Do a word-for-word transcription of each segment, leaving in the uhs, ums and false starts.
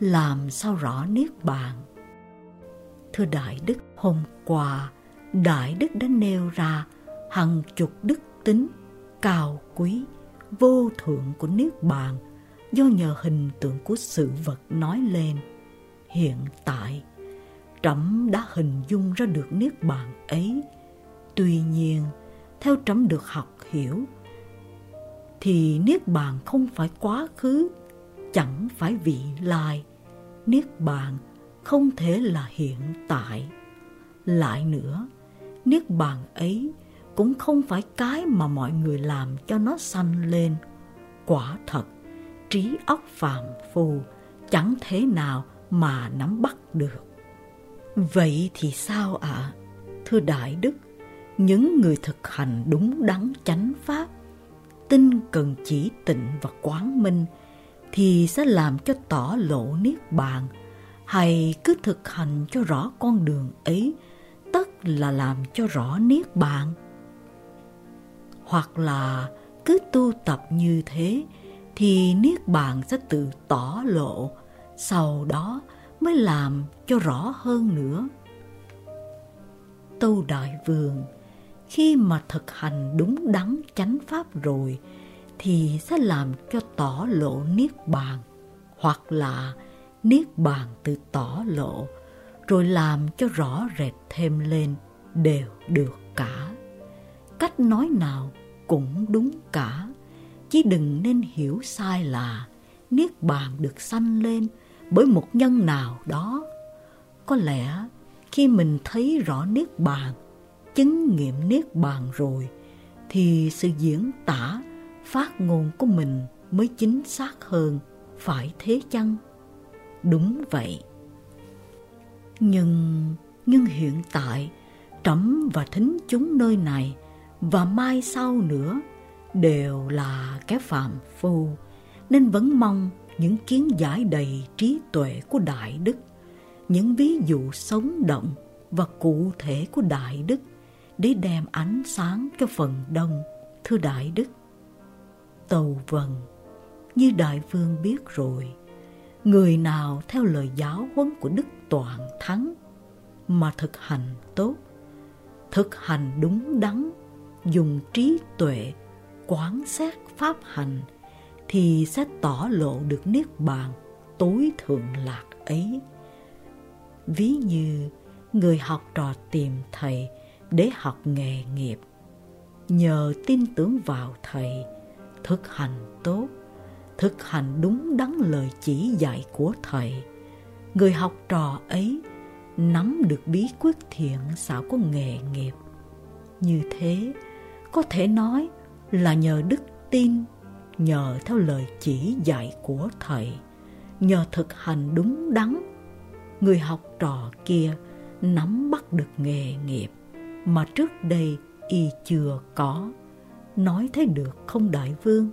làm sao rõ niết bàn? Thưa Đại Đức, hôm qua Đại Đức đã nêu ra hàng chục đức tính cao quý, vô thượng của niết bàn do nhờ hình tượng của sự vật nói lên. Hiện tại, trẫm đã hình dung ra được niết bàn ấy. Tuy nhiên, theo trẫm được học hiểu, thì niết bàn không phải quá khứ, chẳng phải vị lai. Niết bàn không thể là hiện tại. Lại nữa, niết bàn ấy cũng không phải cái mà mọi người làm cho nó sanh lên. Quả thật, trí óc phàm phu chẳng thể nào mà nắm bắt được. Vậy thì sao ạ? À? Thưa Đại Đức, những người thực hành đúng đắn chánh pháp, tinh cần chỉ tịnh và quán minh, thì sẽ làm cho tỏ lộ niết bàn, hay cứ thực hành cho rõ con đường ấy, tất là làm cho rõ niết bàn? Hoặc là cứ tu tập như thế, thì niết bàn sẽ tự tỏ lộ, sau đó mới làm cho rõ hơn nữa. Tâu Đại Vương, khi mà thực hành đúng đắn chánh pháp rồi, thì sẽ làm cho tỏ lộ niết bàn, hoặc là niết bàn tự tỏ lộ, rồi làm cho rõ rệt thêm lên, đều được cả. Cách nói nào cũng đúng cả, chỉ đừng nên hiểu sai là niết bàn được sanh lên bởi một nhân nào đó. Có lẽ khi mình thấy rõ niết bàn, chứng nghiệm niết bàn rồi, thì sự diễn tả, phát ngôn của mình mới chính xác hơn, phải thế chăng? Đúng vậy. Nhưng, nhưng hiện tại, trẫm và thính chúng nơi này và mai sau nữa đều là kẻ phàm phu, nên vẫn mong những kiến giải đầy trí tuệ của Đại Đức, những ví dụ sống động và cụ thể của Đại Đức để đem ánh sáng cho phần đông. Thưa Đại Đức, tâu vâng, như Đại Vương biết rồi, người nào theo lời giáo huấn của Đức Toàn Thắng mà thực hành tốt, thực hành đúng đắn, dùng trí tuệ quán xét pháp hành, thì sẽ tỏ lộ được niết bàn tối thượng lạc ấy. Ví như người học trò tìm thầy để học nghề nghiệp, nhờ tin tưởng vào thầy, thực hành tốt, thực hành đúng đắn lời chỉ dạy của thầy, người học trò ấy nắm được bí quyết thiện xảo của nghề nghiệp. Như thế, có thể nói là nhờ đức tin, nhờ theo lời chỉ dạy của thầy, nhờ thực hành đúng đắn, người học trò kia nắm bắt được nghề nghiệp mà trước đây y chưa có. Nói thế được không Đại Vương?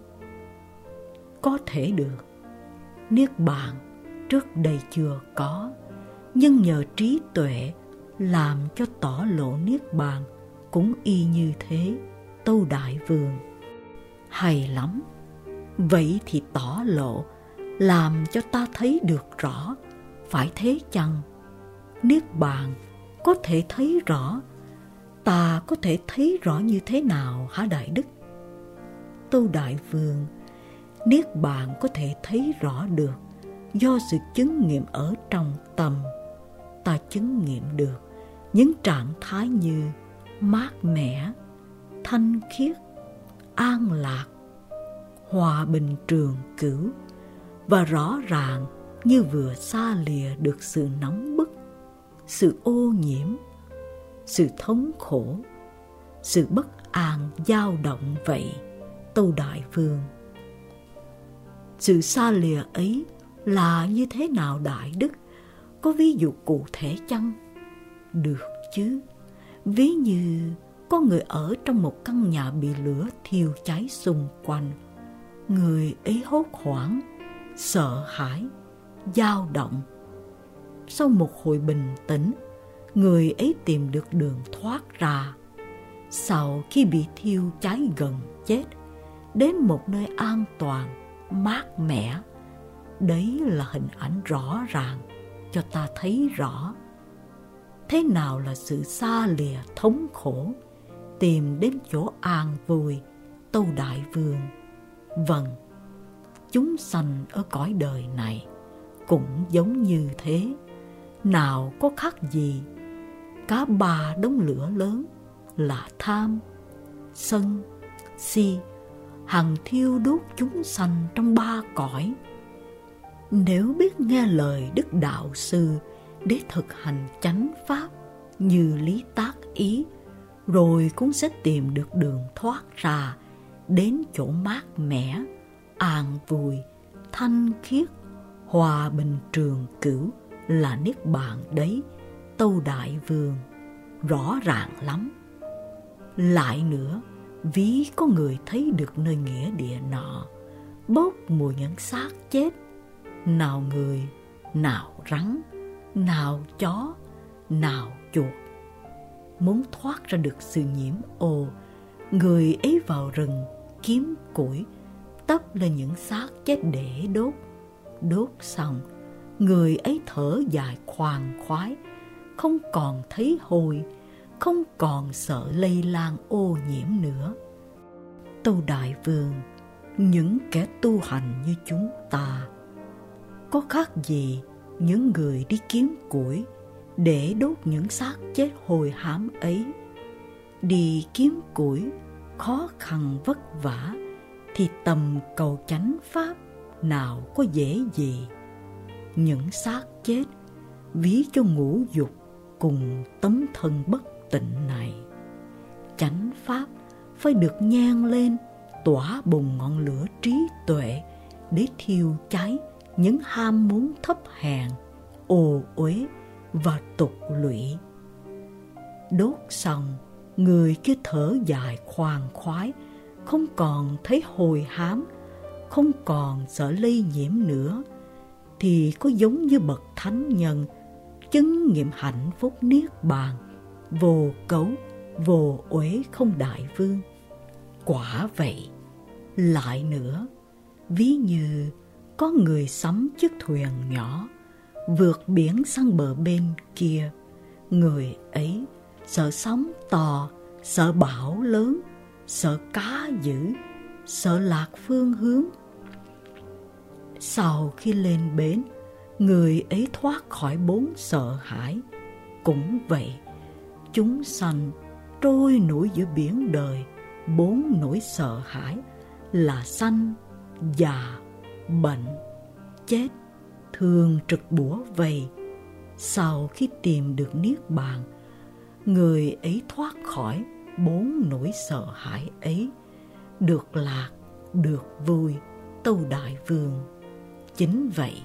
Có thể được. Niết bàn trước đây chưa có, nhưng nhờ trí tuệ làm cho tỏ lộ niết bàn cũng y như thế. Tâu Đại Vương, hay lắm. Vậy thì tỏ lộ, làm cho ta thấy được rõ, phải thế chăng? Niết bàn có thể thấy rõ, ta có thể thấy rõ như thế nào hả Đại Đức? Tâu Đại Vương, niết bàn có thể thấy rõ được do sự chứng nghiệm ở trong tâm. Ta chứng nghiệm được những trạng thái như mát mẻ, thanh khiết, an lạc, hòa bình trường cửu, và rõ ràng như vừa xa lìa được sự nóng bức, sự ô nhiễm, sự thống khổ, sự bất an dao động vậy. Tâu Đại Vương, sự xa lìa ấy là như thế nào Đại Đức? Có ví dụ cụ thể chăng? Được chứ. Ví như có người ở trong một căn nhà bị lửa thiêu cháy xung quanh. Người ấy hốt hoảng, sợ hãi, dao động. Sau một hồi bình tĩnh, người ấy tìm được đường thoát ra. Sau khi bị thiêu cháy gần chết, đến một nơi an toàn, mát mẻ, Đấy là hình ảnh rõ ràng cho ta thấy rõ thế nào là sự xa lìa thống khổ, tìm đến chỗ an vui, Tâu Đại Vương. Vâng, chúng sanh ở cõi đời này cũng giống như thế, nào có khác gì. Cả ba đống lửa lớn là tham, sân, si, hằng thiêu đốt chúng sanh trong ba cõi. Nếu biết nghe lời Đức Đạo Sư để thực hành chánh pháp như lý tác ý, rồi cũng sẽ tìm được đường thoát ra, đến chỗ mát mẻ, an vui, thanh khiết, hòa bình trường cửu là niết bàn đấy, Tâu Đại Vương. Rõ ràng lắm. Lại nữa, ví có người thấy được nơi nghĩa địa nọ bốc mùi những xác chết, nào người, nào rắn, nào chó, nào chuột. Muốn thoát ra được sự nhiễm ô, người ấy vào rừng kiếm củi, tấp lên những xác chết để đốt. Đốt xong, người ấy thở dài khoan khoái, không còn thấy hôi, không còn sợ lây lan ô nhiễm nữa. Tâu Đại Vương, những kẻ tu hành như chúng ta có khác gì những người đi kiếm củi để đốt những xác chết hôi hám ấy. Đi kiếm củi khó khăn vất vả, thì tầm cầu chánh pháp nào có dễ gì. Những xác chết ví cho ngũ dục cùng tấm thân bất tịnh này, chánh pháp phải được nhang lên, tỏa bùng ngọn lửa trí tuệ để thiêu cháy những ham muốn thấp hèn, ô uế và tục lụy. Đốt xong, người kia thở dài khoan khoái, không còn thấy hôi hám, không còn sợ lây nhiễm nữa, thì có giống như bậc thánh nhân chứng nghiệm hạnh phúc niết bàn, vô cấu, vô uế không, Đại Vương? Quả vậy. Lại nữa, ví như có người sắm chiếc thuyền nhỏ vượt biển sang bờ bên kia. Người ấy sợ sóng to, sợ bão lớn, sợ cá dữ, sợ lạc phương hướng. Sau khi lên bến, người ấy thoát khỏi bốn sợ hãi. Cũng vậy, chúng sanh trôi nổi giữa biển đời bốn nỗi sợ hãi là sanh, già, bệnh, chết, thường trực bủa vây. Sau khi tìm được niết bàn, người ấy thoát khỏi bốn nỗi sợ hãi ấy, được lạc, được vui, Tâu Đại Vương. Chính vậy.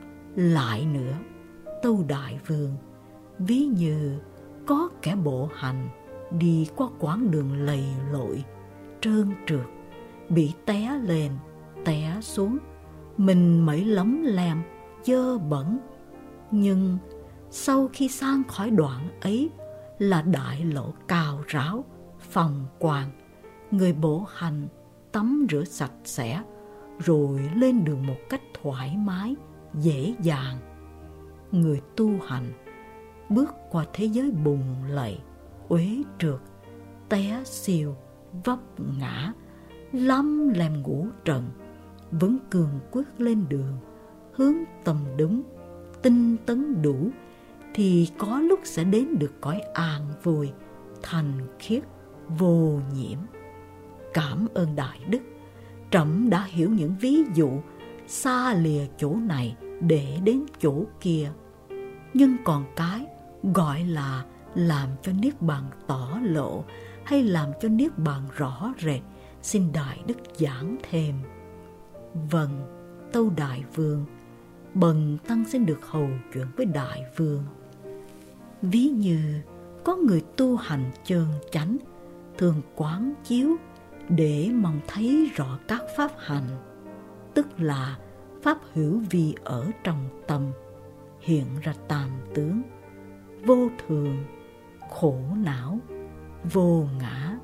Lại nữa, Tâu Đại Vương, ví như có kẻ bộ hành đi qua quãng đường lầy lội, trơn trượt, bị té lên, té xuống, mình mẩy lấm lem, dơ bẩn. Nhưng sau khi sang khỏi đoạn ấy là đại lộ cao ráo, phong quang. Người bộ hành tắm rửa sạch sẽ, rồi lên đường một cách thoải mái, dễ dàng. Người tu hành bước qua thế giới bùn lầy, uế trượt, té xiêu, vấp ngã, lăm lem ngũ trần, vẫn cường quyết lên đường, hướng tầm đúng, tinh tấn đủ, thì có lúc sẽ đến được cõi an vui, thành khiết, vô nhiễm. Cảm ơn Đại Đức, trẫm đã hiểu những ví dụ xa lìa chỗ này để đến chỗ kia. Nhưng còn cái gọi là làm cho niết bàn tỏ lộ hay làm cho niết bàn rõ rệt, xin Đại Đức giảng thêm. Vâng, Tâu Đại Vương, bần tăng xin được hầu chuyện với Đại Vương. Ví như có người tu hành chơn chánh, thường quán chiếu để mong thấy rõ các pháp hành, tức là pháp hữu vi ở trong tâm, hiện ra tam tướng: vô thường, khổ não, vô ngã.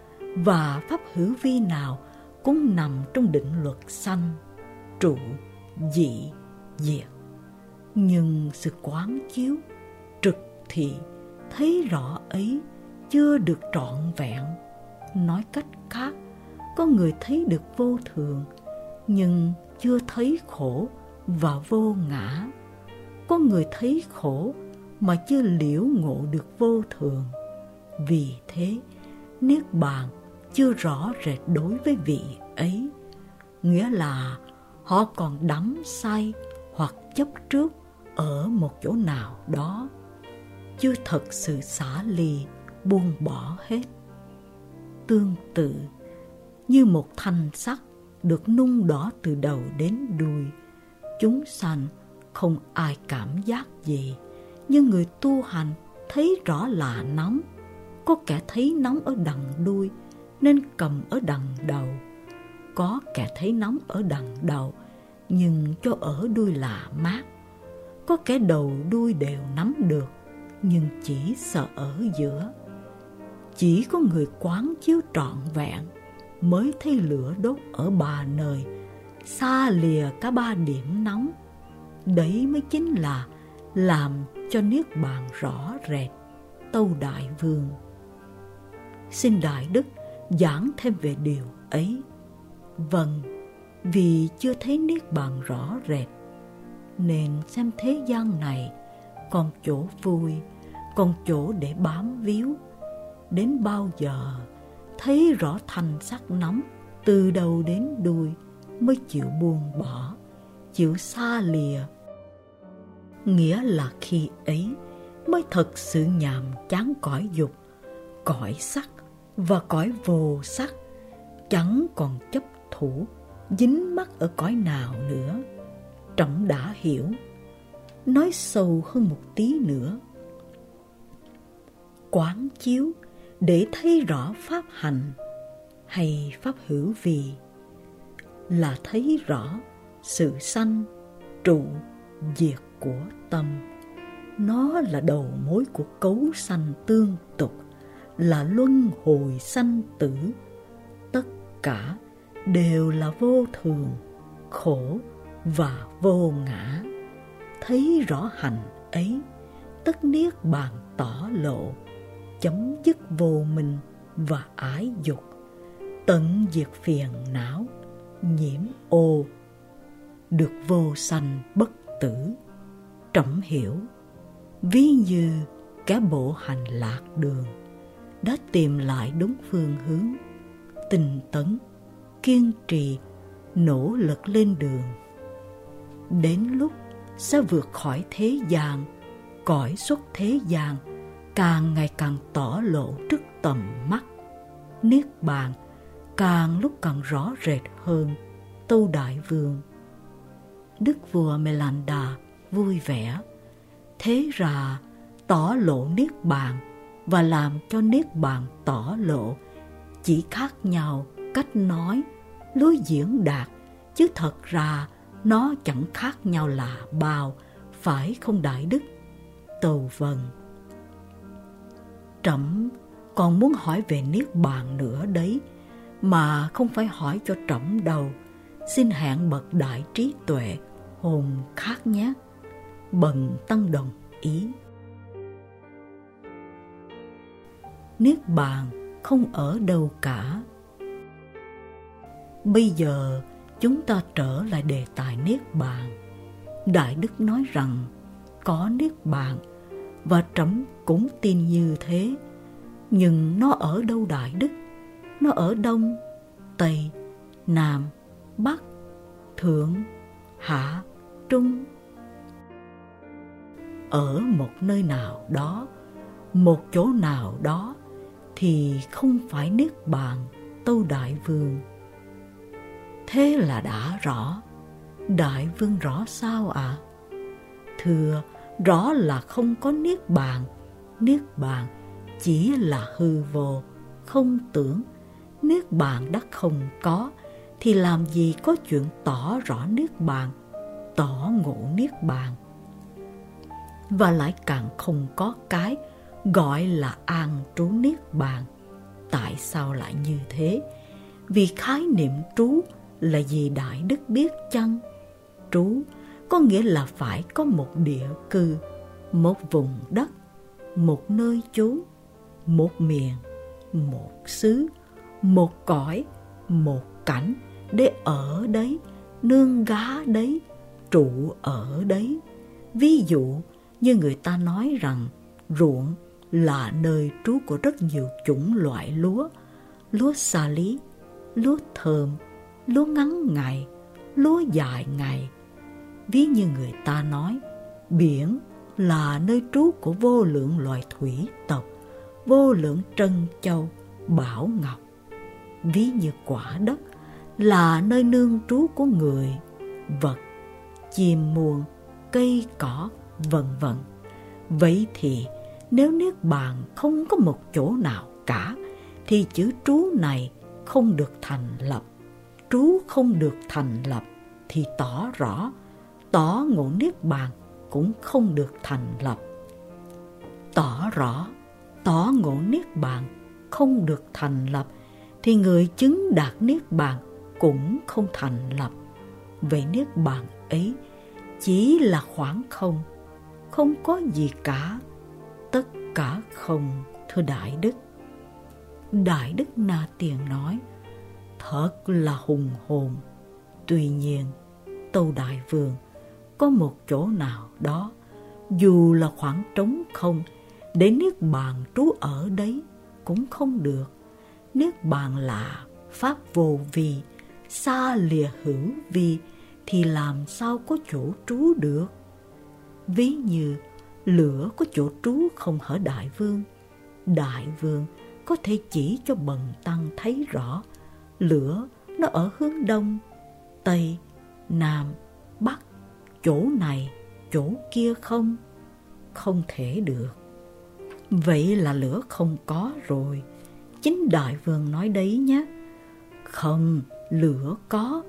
Và pháp hữu vi nào cũng nằm trong định luật sanh, trụ, dị, diệt. Nhưng sự quán chiếu trực thị thấy rõ ấy chưa được trọn vẹn. Nói cách khác, có người thấy được vô thường nhưng chưa thấy khổ và vô ngã. Có người thấy khổ mà chưa liễu ngộ được vô thường. Vì thế, Niết Bàn chưa rõ rệt đối với vị ấy. Nghĩa là họ còn đắm say hoặc chấp trước ở một chỗ nào đó, chưa thật sự xả ly, buông bỏ hết. Tương tự như một thanh sắt được nung đỏ từ đầu đến đuôi, chúng sanh không ai cảm giác gì, nhưng người tu hành thấy rõ là nóng. Có kẻ thấy nóng ở đằng đuôi nên cầm ở đằng đầu, có kẻ thấy nóng ở đằng đầu nhưng cho ở đuôi là mát, có kẻ đầu đuôi đều nắm được nhưng chỉ sợ ở giữa. Chỉ có người quán chiếu trọn vẹn mới thấy lửa đốt ở ba nơi, xa lìa cả ba điểm nóng. Đấy mới chính là làm cho Niết Bàn rõ rệt. Tâu Đại Vương xin Đại Đức giảng thêm về điều ấy. Vâng, vì chưa thấy Niết Bàn rõ rệt nên xem thế gian này còn chỗ vui, còn chỗ để bám víu. Đến bao giờ thấy rõ thanh sắc nóng từ đầu đến đuôi mới chịu buông bỏ, chịu xa lìa. Nghĩa là khi ấy mới thật sự nhàm chán cõi dục, cõi sắc và cõi vô sắc, chẳng còn chấp thủ dính mắc ở cõi nào nữa. Trẫm đã hiểu. Nói sâu hơn một tí nữa, quán chiếu để thấy rõ pháp hành hay pháp hữu vi là thấy rõ sự sanh trụ diệt của tâm. Nó là đầu mối của cấu sanh tương tục, là luân hồi sanh tử. Tất cả đều là vô thường, khổ và vô ngã. Thấy rõ hành ấy, tất Niết Bàn tỏ lộ, chấm dứt vô minh và ái dục, tận diệt phiền não, nhiễm ô, được vô sanh bất tử. Trẫm hiểu. Ví như kẻ bộ hành lạc đường đã tìm lại đúng phương hướng, tinh tấn, kiên trì, nỗ lực lên đường. Đến lúc sẽ vượt khỏi thế gian, cõi xuất thế gian càng ngày càng tỏ lộ trước tầm mắt. Niết Bàn càng lúc càng rõ rệt hơn. Tâu Đại Vương. Đức vua Melanda vui vẻ. Thế ra tỏ lộ Niết Bàn và làm cho Niết Bàn tỏ lộ chỉ khác nhau cách nói, lối diễn đạt, chứ thật ra nó chẳng khác nhau là bao, phải không Đại Đức? Tâu vâng. Trẫm còn muốn hỏi về Niết Bàn nữa đấy, mà không phải hỏi cho trẫm đâu. Xin hẹn bậc đại trí tuệ hôm khác nhé. Bần tăng đồng ý. Niết Bàn không ở đâu cả. Bây giờ chúng ta trở lại đề tài Niết Bàn. Đại Đức nói rằng có Niết Bàn, và trẫm cũng tin như thế. Nhưng nó ở đâu Đại Đức? Nó ở Đông, Tây, Nam, Bắc, Thượng, Hạ, Trung. Ở một nơi nào đó, một chỗ nào đó thì không phải Niết Bàn, Tâu Đại Vương. Thế là đã rõ. Đại Vương rõ sao ạ? À? Thưa, rõ là không có Niết Bàn. Niết Bàn chỉ là hư vô, không tưởng. Niết Bàn đã không có thì làm gì có chuyện tỏ rõ Niết Bàn, tỏ ngộ Niết Bàn. Và lại càng không có cái gọi là an trú Niết Bàn. Tại sao lại như thế? Vì khái niệm trú là gì Đại Đức biết chăng? Trú có nghĩa là phải có một địa cư, một vùng đất, một nơi trú, một miền, một xứ, một cõi, một cảnh để ở đấy, nương gá đấy, trụ ở đấy. Ví dụ như người ta nói rằng ruộng là nơi trú của rất nhiều chủng loại lúa, lúa xa lý, lúa thơm, lúa ngắn ngày, lúa dài ngày. Ví như người ta nói biển là nơi trú của vô lượng loài thủy tộc, vô lượng trân châu, bảo ngọc. Ví như quả đất là nơi nương trú của người, vật, chim muông, cây cỏ, vân vân. Vậy thì nếu Niết Bàn không có một chỗ nào cả, thì chữ trú này không được thành lập. Trú không được thành lập thì tỏ rõ tỏ ngộ Niết Bàn cũng không được thành lập. Tỏ rõ tỏ ngộ Niết Bàn không được thành lập thì người chứng đạt Niết Bàn cũng không thành lập. Vậy Niết Bàn ấy chỉ là khoảng không, không có gì cả, tất cả không, thưa Đại Đức. Đại Đức Na Tiền nói, thật là hùng hồn. Tuy nhiên, Tâu Đại Vương, có một chỗ nào đó, dù là khoảng trống không, để Niết Bàn trú ở đấy cũng không được. Niết Bàn là pháp vô vi, xa lìa hữu vi, thì làm sao có chỗ trú được? Ví như lửa có chỗ trú không hả Đại Vương? Đại Vương có thể chỉ cho bần tăng thấy rõ lửa nó ở hướng đông, tây, nam, bắc, chỗ này, chỗ kia không? Không thể được. Vậy là lửa không có rồi. Chính Đại Vương nói đấy nhé. Không, lửa có.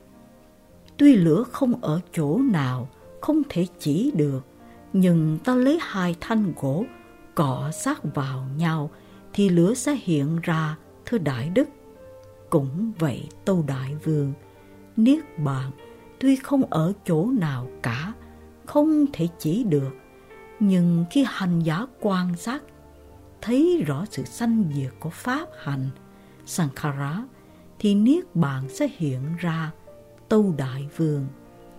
Tuy lửa không ở chỗ nào, không thể chỉ được, nhưng ta lấy hai thanh gỗ cọ sát vào nhau thì lửa sẽ hiện ra, thưa Đại Đức. Cũng vậy Tâu Đại Vương, Niết Bàn tuy không ở chỗ nào cả, không thể chỉ được, nhưng khi hành giả quan sát, thấy rõ sự sanh diệt của pháp hành Sankhara, thì Niết Bàn sẽ hiện ra, Tâu Đại Vương.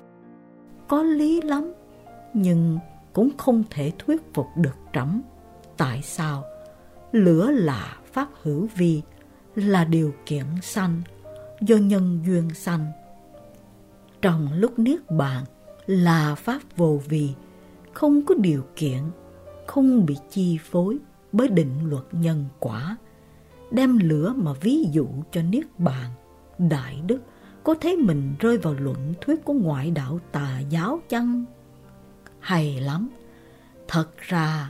Có lý lắm, nhưng cũng không thể thuyết phục được trẫm. Tại sao? Lửa là pháp hữu vi, là điều kiện sanh, do nhân duyên sanh. Trong lúc Niết Bàn là pháp vô vi, không có điều kiện, không bị chi phối bởi định luật nhân quả. Đem lửa mà ví dụ cho Niết Bàn, Đại Đức có thấy mình rơi vào luận thuyết của ngoại đạo tà giáo chăng? Hay lắm. Thật ra,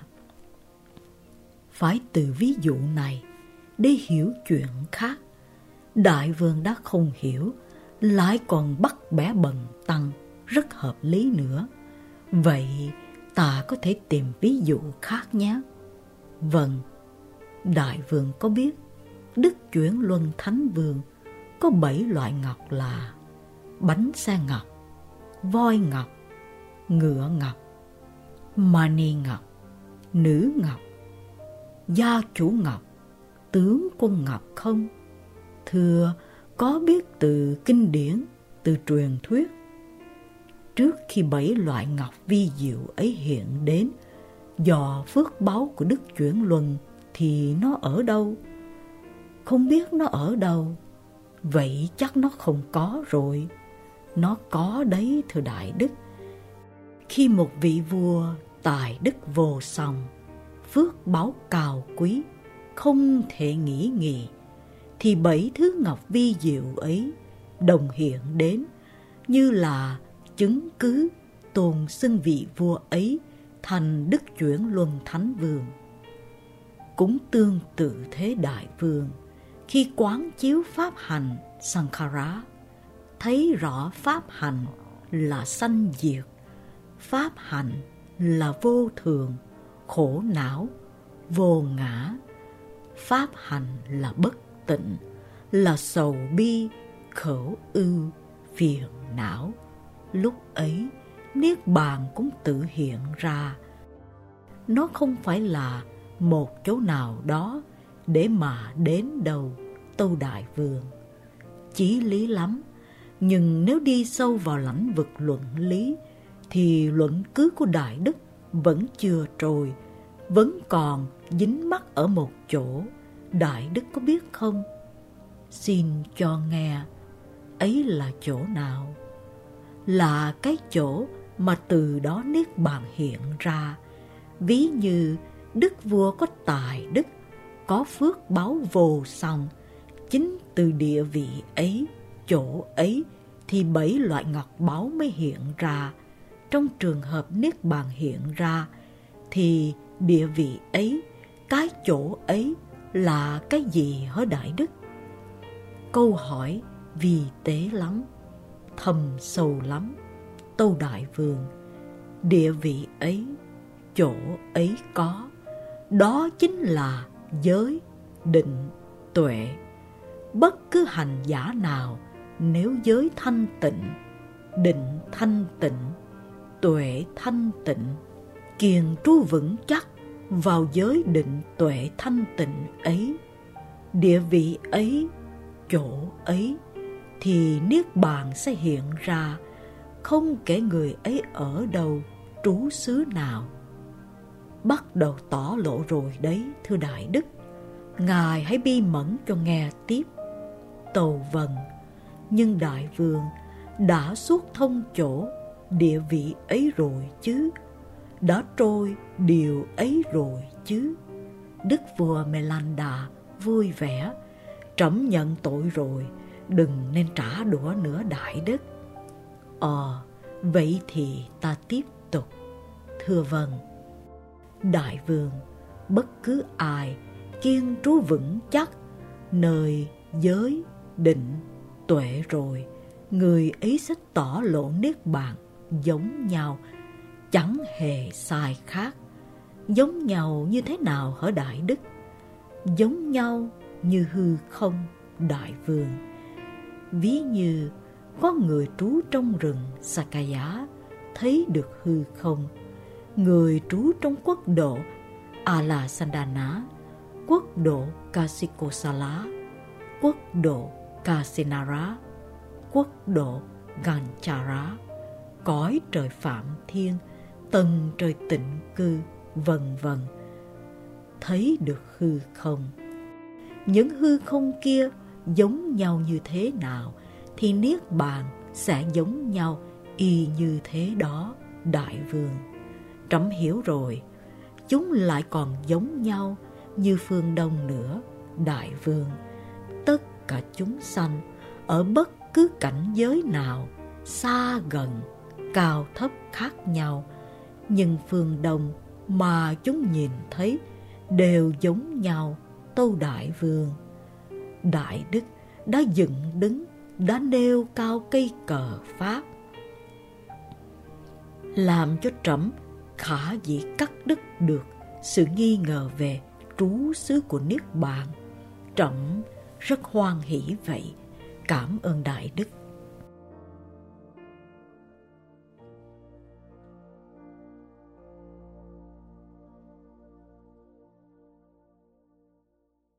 phải từ ví dụ này để hiểu chuyện khác. Đại Vương đã không hiểu, lại còn bắt bẻ bần tăng, rất hợp lý nữa. Vậy ta có thể tìm ví dụ khác nhé. Vâng, Đại Vương có biết Đức Chuyển Luân Thánh Vương có bảy loại ngọc là bánh xe ngọc, voi ngọc, ngựa ngọc, mani ngọc, nữ ngọc, gia chủ ngọc, tướng quân ngọc không? Thưa, có biết từ kinh điển, từ truyền thuyết. Trước khi bảy loại ngọc vi diệu ấy hiện đến, do phước báu của Đức Chuyển Luân thì nó ở đâu? Không biết nó ở đâu. Vậy chắc nó không có rồi. Nó có đấy, thưa Đại Đức. Khi một vị vua tài đức vô song, phước báu cao quý, không thể nghĩ nghì, thì bảy thứ ngọc vi diệu ấy đồng hiện đến, như là chứng cứ tôn xưng vị vua ấy thành Đức Chuyển Luân Thánh Vương. Cũng tương tự thế Đại Vương, khi quán chiếu pháp hành Sankhara, thấy rõ pháp hành là sanh diệt, pháp hành là vô thường, khổ não, vô ngã, pháp hành là bất tịnh, là sầu bi, khổ ưu, phiền não. Lúc ấy Niết Bàn cũng tự hiện ra. Nó không phải là một chỗ nào đó để mà đến đâu, Tâu Đại Vương. Chí lý lắm, nhưng nếu đi sâu vào lãnh vực luận lý thì luận cứ của Đại Đức vẫn chưa trôi, vẫn còn dính mắc ở một chỗ. Đại Đức có biết không? Xin cho nghe, ấy là chỗ nào? Là cái chỗ mà từ đó Niết Bàn hiện ra. Ví như đức vua có tài đức, có phước báu vô song, chính từ địa vị ấy, chỗ ấy thì bảy loại ngọc báu mới hiện ra. Trong trường hợp Niết Bàn hiện ra thì địa vị ấy, cái chỗ ấy là cái gì hả Đại Đức? Câu hỏi vi tế lắm, thâm sâu lắm, Tâu Đại Vương. Địa vị ấy, chỗ ấy có, đó chính là giới, định, tuệ. Bất cứ hành giả nào nếu giới thanh tịnh, định thanh tịnh, tuệ thanh tịnh, kiền trú vững chắc vào giới định tuệ thanh tịnh ấy, địa vị ấy, chỗ ấy thì Niết Bàn sẽ hiện ra, không kể người ấy ở đâu, trú xứ nào. Bắt đầu tỏ lộ rồi đấy, thưa Đại Đức. Ngài hãy bi mẫn cho nghe tiếp. Tâu vâng, nhưng Đại Vương đã suốt thông chỗ địa vị ấy rồi chứ, đã trôi điều ấy rồi chứ. Đức vua Melanda vui vẻ, trẫm nhận tội rồi, đừng nên trả đũa nữa Đại Đức. Ờ, vậy thì ta tiếp tục. Thưa vâng. Đại Vương, bất cứ ai kiên trú vững chắc nơi giới, định, tuệ rồi, người ấy sẽ tỏ lộ Niết Bàn giống nhau, chẳng hề sai khác. Giống nhau như thế nào hả Đại Đức? Giống nhau như hư không, Đại Vương. Ví như có người trú trong rừng Sakaya thấy được hư không, người trú trong quốc độ Alasandana, quốc độ Kasikosala, quốc độ Kasinara, quốc độ Ganchara, cõi trời Phạm Thiên, tầng trời Tịnh Cư, vân vân, thấy được hư không. Những hư không kia giống nhau như thế nào thì Niết Bàn sẽ giống nhau y như thế đó, Đại Vương. Trẫm hiểu rồi, chúng lại còn giống nhau như phương Đông nữa, Đại Vương. Tất cả chúng sanh ở bất cứ cảnh giới nào, xa gần, cao thấp khác nhau, nhưng phương Đông mà chúng nhìn thấy đều giống nhau, Tâu Đại Vương. Đại Đức đã dựng đứng, đã nêu cao cây cờ Pháp, làm cho trẫm khả dĩ cắt đứt được sự nghi ngờ về trú xứ của Niết Bàn. Trẫm rất hoan hỷ vậy. Cảm ơn Đại Đức.